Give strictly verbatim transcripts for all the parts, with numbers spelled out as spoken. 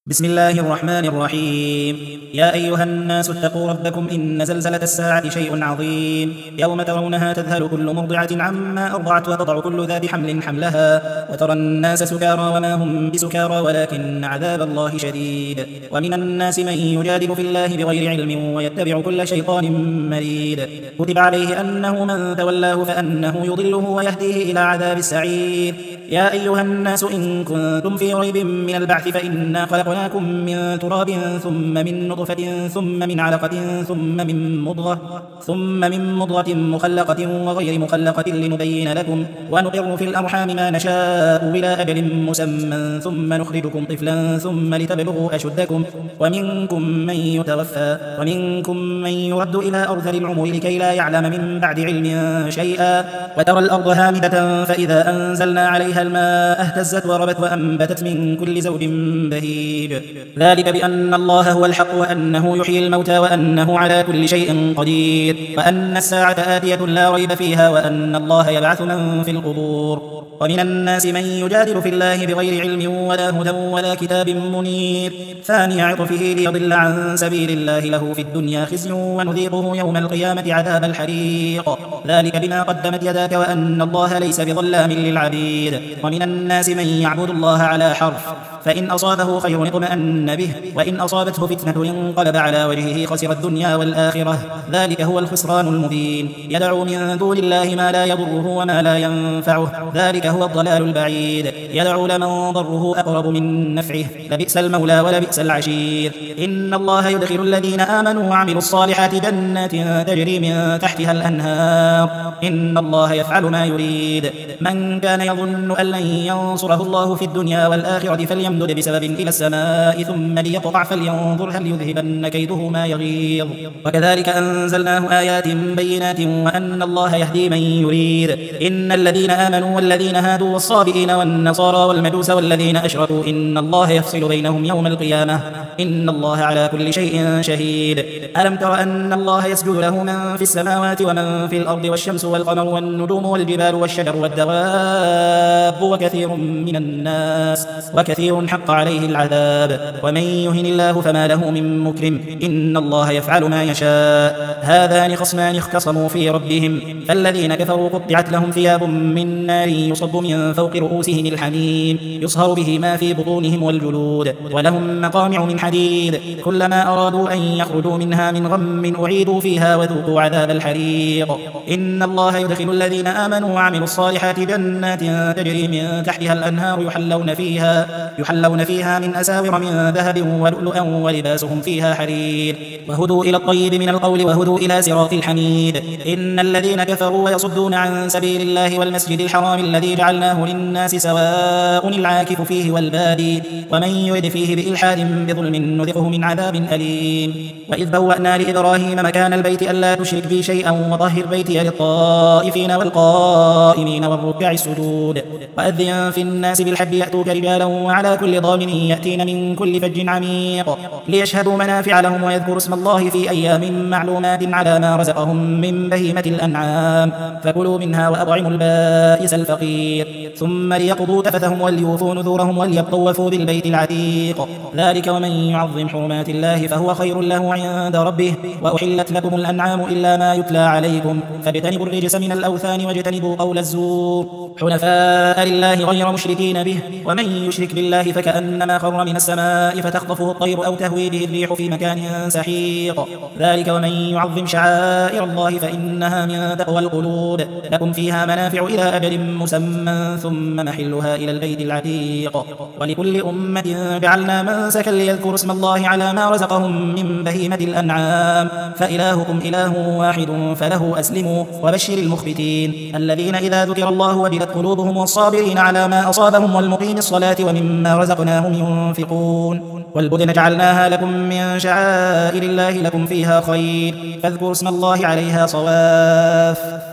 بسم الله الرحمن الرحيم. يا أيها الناس اتقوا ربكم إن زلزلة الساعة شيء عظيم، يوم ترونها تذهل كل مرضعة عما أرضعت وتضع كل ذات حمل حملها، وترى الناس سكارى وما هم بسكارى ولكن عذاب الله شديد. ومن الناس من يجادل في الله بغير علم ويتبع كل شيطان مريد. كتب عليه أنه من تولاه فأنه يضله ويهديه إلى عذاب السعير. يا أيها الناس إن كنتم في ريب من البعث فإنا خلقناكم من تراب ثم من نطفة ثم من علقة ثم من مضغة ثم من مضغة مخلقة وغير مخلقة لنبين لكم ونقر في الأرحام ما نشاء إلى أجل مسمى ثم نخرجكم طفلا ثم لتبلغوا أشدكم ومنكم من يتوفى ومنكم من يرد إلى أرذل العمر لكي لا يعلم من بعد علم شيئا. وترى الأرض هامدة فإذا أنزلنا عليها الماء اهتزت وربت وأنبتت من كل زوج بهيج. ذلك بأن الله هو الحق وأنه يحيي الموتى وأنه على كل شيء قدير وأن الساعة آتية لا ريب فيها وأن الله يبعث من في القبور. ومن الناس من يجادل في الله بغير علم ولا هدى ولا كتاب منير، ثاني عطفه ليضل عن سبيل الله له في الدنيا خزي ونذيقه يوم القيامة عذاب الحريق. ذلك بما قدمت يداك وأن الله ليس بظلام للعبيد. ومن الناس من يعبد الله على حرف، فإن أصابه خير اطمأن به وإن أصابته فتنة انقلب على وجهه خسر الدنيا والآخرة. ذلك هو الخسران المبين. يدعو من دون الله ما لا يضره وما لا ينفعه، ذلك هو الضلال البعيد. يدعو لمن ضره أقرب من نفعه، لبئس المولى ولبئس العشير. إن الله يدخل الذين آمنوا وعملوا الصالحات جنات تجري من تحتها الأنهار، إن الله يفعل ما يريد. من كان يظن أن لن ينصره الله في الدنيا والآخرة فليمدد بسبب إلى السماء ثم ليقطع فلينظر هل يذهبن كيده ما يغيظ. وكذلك أنزلناه آيات بينات وأن الله يهدي من يريد. إن الذين آمنوا والذين هادوا والصابئين والنصارى والمجوس والذين أشركوا إن الله يفصل بينهم يوم القيامة، إن الله على كل شيء شهيد. ألم تر أن الله يسجد له من في السماوات ومن في الأرض والشمس والقمر والنجوم والجبال والشجر والدواب وكثير من الناس وكثير حق عليه العذاب. ومن يهن الله فما له من مكرم، إن الله يفعل ما يشاء. هذان خصمان اختصموا في ربهم، فالذين كفروا قطعت لهم ثياب من نار يصب من فوق رؤوسهم الحميم يصهر به ما في بطونهم والجلود ولهم مقامع من حديد، كلما أرادوا أن يخرجوا منها من غم أعيدوا فيها وذوقوا عذاب الحريق. إن الله يدخل الذين آمنوا وعملوا الصالحات جنات تجري من تحتها الأنهار يحلون فيها يحلون فيها من أساور من ذهب ولؤلؤا ولباسهم فيها حرير، وهدوا إلى الطيب من القول وهدوا إلى صراط الحميد. إن الذين كفروا ويصدون عن سبيل الله والمسجد الحرام الذي جعلناه للناس سواء العاكف فيه والبادي، ومن يرد فيه بإلحاد بظلم نذقه من عذاب أليم. وإذ بوأنا لإبراهيم مكان البيت ألا تشرك بي شيئا وطهر بيتي للطائفين والقائمين والركع السجود. وأذن في الناس بالحج يأتوك رجالا وعلى كل ضامن يأتين من كل فج عميق ليشهدوا منافع لهم ويذكروا اسم الله في أيام معلومات على ما رزقهم من بهيمة الأنعام، فكلوا منها وأطعموا البائس الفقير ثم ليقضوا تفثهم وليوفوا نذورهم وليطوفوا بالبيت العتيق. ذلك ومن يعظم حرمات الله فهو خير له عند ربه. وأحلت لكم الأنعام إلا ما يتلى عليكم فاجتنبوا الرجس من الأوثان واجتنبوا قول الزور حنفاء لله غير مشركين به. ومن يشرك بالله فكأنما خر من السماء فتخطفه الطير أو تهوي به الريح في مكان سحيق. ذلك ومن يعظم شعائر الله فإنها من تقوى القلوب. لكم فيها منافع إلى أجل مسمى ثم محلها إلى البيت العتيق. ولكل أمة جعلنا منسكا ليذكروا اسم الله على ما رزقهم من بهيمة الأنعام، فإلهكم إله واحد فله أسلموا. وبشر المخبتين الذين إذا ذكر الله وجلت قلوبهم والصابرين على ما أصابهم والمقيم الصلاة ومما رزقناهم ينفقون. والبدن جعلناها لكم من شعائر الله لكم فيها خير، فاذكروا اسم الله عليها صواف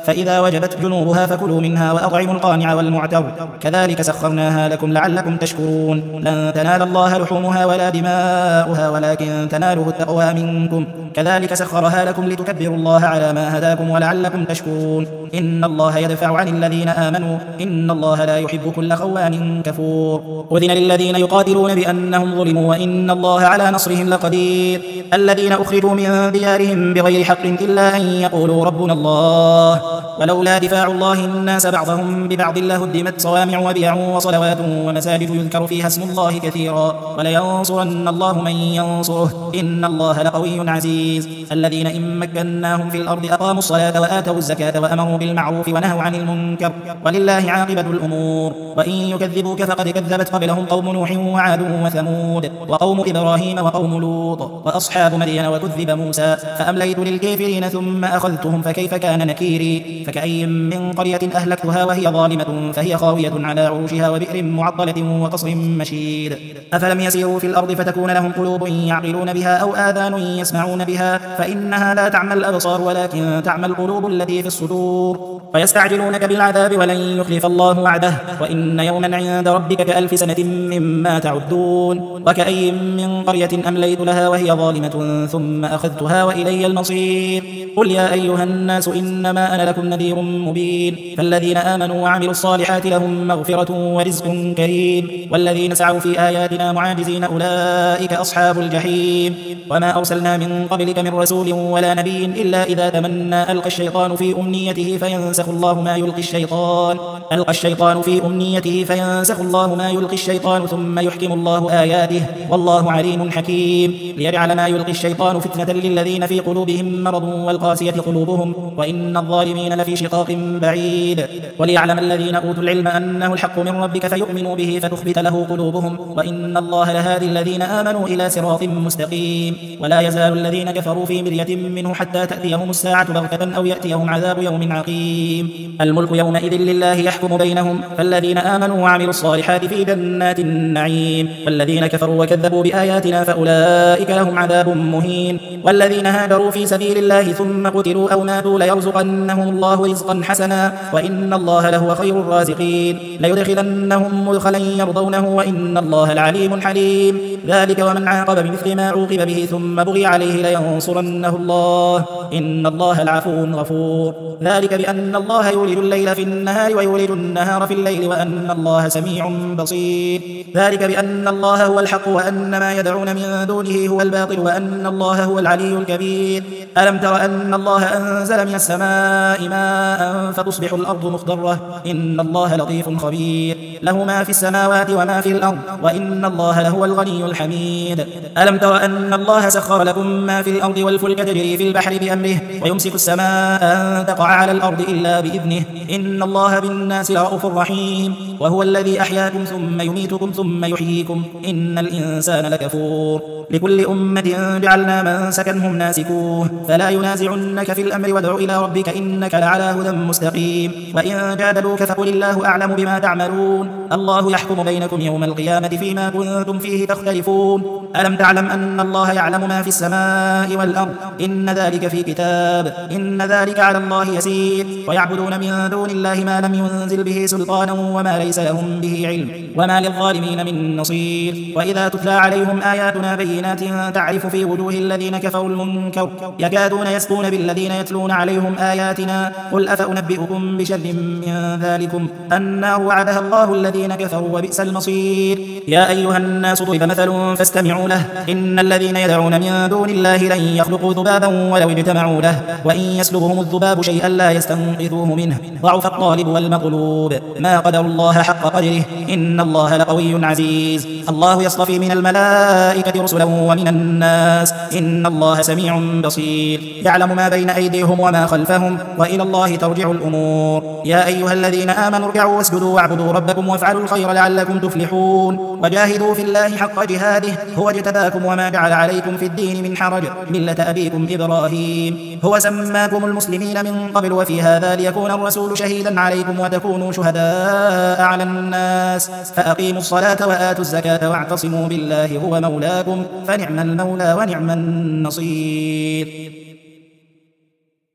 فإذا وجبت جنوبها فكلوا منها وأطعموا القانع والمعتر كذلك سخرناها لكم لعلكم تشكرون لن تنال الله لحومها ولا دماؤها ولكن تناله التقوى منكم كذلك سخرها لكم لتكبروا الله على ما هداكم ولعلكم تشكرون إن الله يدفع عن الذين آمنوا إن الله لا يحب كل خوان كفور أذن للذين يقاتلون بأنهم ظلموا وإن الله على نصرهم لقدير الذين أخرجوا من ديارهم بغير حق إلا أن يقولوا ربنا الله ولولا دفاع الله الناس بعضهم ببعض لهدمت صوامع وبيع وصلوات ومساجد يذكر فيها اسم الله كثيرا ولينصرن الله من ينصره إن الله لقوي عزيز الذين إن مكناهم في الأرض أقاموا الصلاة وآتوا الزكاة وأمروا بالمعروف ونهوا عن المنكر ولله عاقبة الأمور وإن يكذبوك فقد كذبت قبلهم قوم نوح وعاد وثمود وقوم إبراهيم وقوم لوط وأصحاب مدين وكذب موسى فأمليت للكافرين ثم أخذتهم فكيف كان نكيري فكأي من قرية أهلكتها وهي ظالمة فهي خاوية على عروشها وبئر معطلة وقصر مشيد أفلم يسيروا في الأرض فتكون لهم قلوب يعقلون بها أو آذان يسمعون بها فإنها لا تعمى الأبصار ولكن تعمى القلوب التي في الصدور فيستعجلونك بالعذاب ولن يخلف الله وعده وإن يوما عند ربك كألف سنة مما تعدون وكأي من قرية أمليت لها وهي ظالمة ثم أخذتها وإلي المصير قل يا أيها الناس إنما أنا لكم نذير مبين فالذين آمنوا وعملوا الصالحات لهم مغفرة ورزق كريم والذين سعوا في آياتنا معاجزين أولئك أصحاب الجحيم وما أرسلنا من قبلك من رسول ولا نبي إلا إذا تمنى ألقى الشيطان في أمنيته فينسخ الله ما يلقي الشيطان ألقى الشيطان في أمنيته فينسخ الله ما يلقي الشيطان ثم يحكم الله آياته والله عليم حكيم ليجعل ما يلقي الشيطان فتنة للذين في قلوبهم مرض والقاسية قلوبهم وإن الظالمين لفي شقاق بعيد وليعلم الذين أوتوا العلم أنه الحق من ربك فيؤمنوا به فتخبت له قلوبهم وإن الله لهادي الذين آمنوا إلى صراط مستقيم ولا يزال الذين كفروا في مرية منه حتى تأتيهم الساعة بغتة أو يأتيهم عذاب يوم عقيم الملك يومئذ لله يحكم بينهم فالذين آمنوا وعملوا الصالحات في جنات النعيم والذين كفروا وكذبوا بآياتنا فأولئك لهم عذاب مهين والذين هاجروا في سبيل الله ثم قتلوا أو ماتوا ليرزقنهم الله رزقا حسنا وإن الله لهو خير الرازقين ليدخلنهم مدخلا يرضونه وإن الله العليم حليم ذلك ومن عاقب بمثل ما عوقب به ثم بغي عليه لينصرنه الله إن الله العفو غفور ذلك بأن الله يولد الليل في النهار ويولد النهار في الليل وأن الله سميع بصير ذلك بأن الله هو الحق وأن ما يدعون من دونه هو الباطل وأن الله هو العلي الكبير ألم تر أن الله أنزل من السماء ماء فتصبح الأرض مخضرة إن الله لطيف خبير له ما في السماوات وما في الأرض وإن الله لهو الغني الحميد ألم تر أن الله سخر لكم ما في الأرض والفلك تجري في البحر بأمره ويمسك السماء أن تقع على الأرض إلا بإذنه إن الله بالناس لرؤوف رحيم وهو الذي أحياكم ثم يميتكم ثم يحييكم إن الإنسان لكفور لكل أمة جعلنا من سكنهم ناسكوه فلا ينازعنك في الأمر وادع إلى ربك إنك لعلى هدى مستقيم وإن جادلوك فقل الله أعلم بما تعملون الله يحكم بينكم يوم القيامة فيما كنتم فيه تختلفون ألم تعلم أن الله يعلم ما في السماء والأرض إن ذلك في كتاب إن ذلك على الله يسير ويعبدون من دون الله ما لم ينزل به سلطانا وما ليس لهم به علم وما للظالمين من نصير وإذا تتلى عليهم آياتنا بينات تعرف في وجوه الذين كفروا المنكر يكادون يسقون بالذين يتلون عليهم آياتنا قل أفأنبئكم بشر من ذلكم النار وعدها الله الذين كفروا وبئس المصير يا أيها الناس ضرب مثل فاستمعوا له إن الذين يدعون من دون الله لن يخلقوا ذبابا ولو اجتمعوا له وإن يسلبهم الذباب شيئا لا يستنقذوه منه ضعف الطالب والمطلوب ما قدر الله حق قدره إن الله لقوي عزيز الله يصطفي من الملائكة رسلا ومن الناس إن الله سميع بصير يعلم ما بين أيديهم وما خلفهم وإلى الله ترجع الأمور يا أيها الذين آمنوا اركعوا واسجدوا واعبدوا ربكم وافعلوا الخير لعلكم تفلحون وجاهدوا في الله حق جهاده هو اجتباكم وما جعل عليكم في الدين من حرج ملة أبيكم إبراهيم هو سماكم المسلمين من قبل وفي هذا ليكون الرسول شهيدا عليكم وتكونوا شهداء على الناس فأقيموا الصلاة وآتوا الزكاة واعتصموا بالله هو مولاكم فنعم المولى ونعم النصير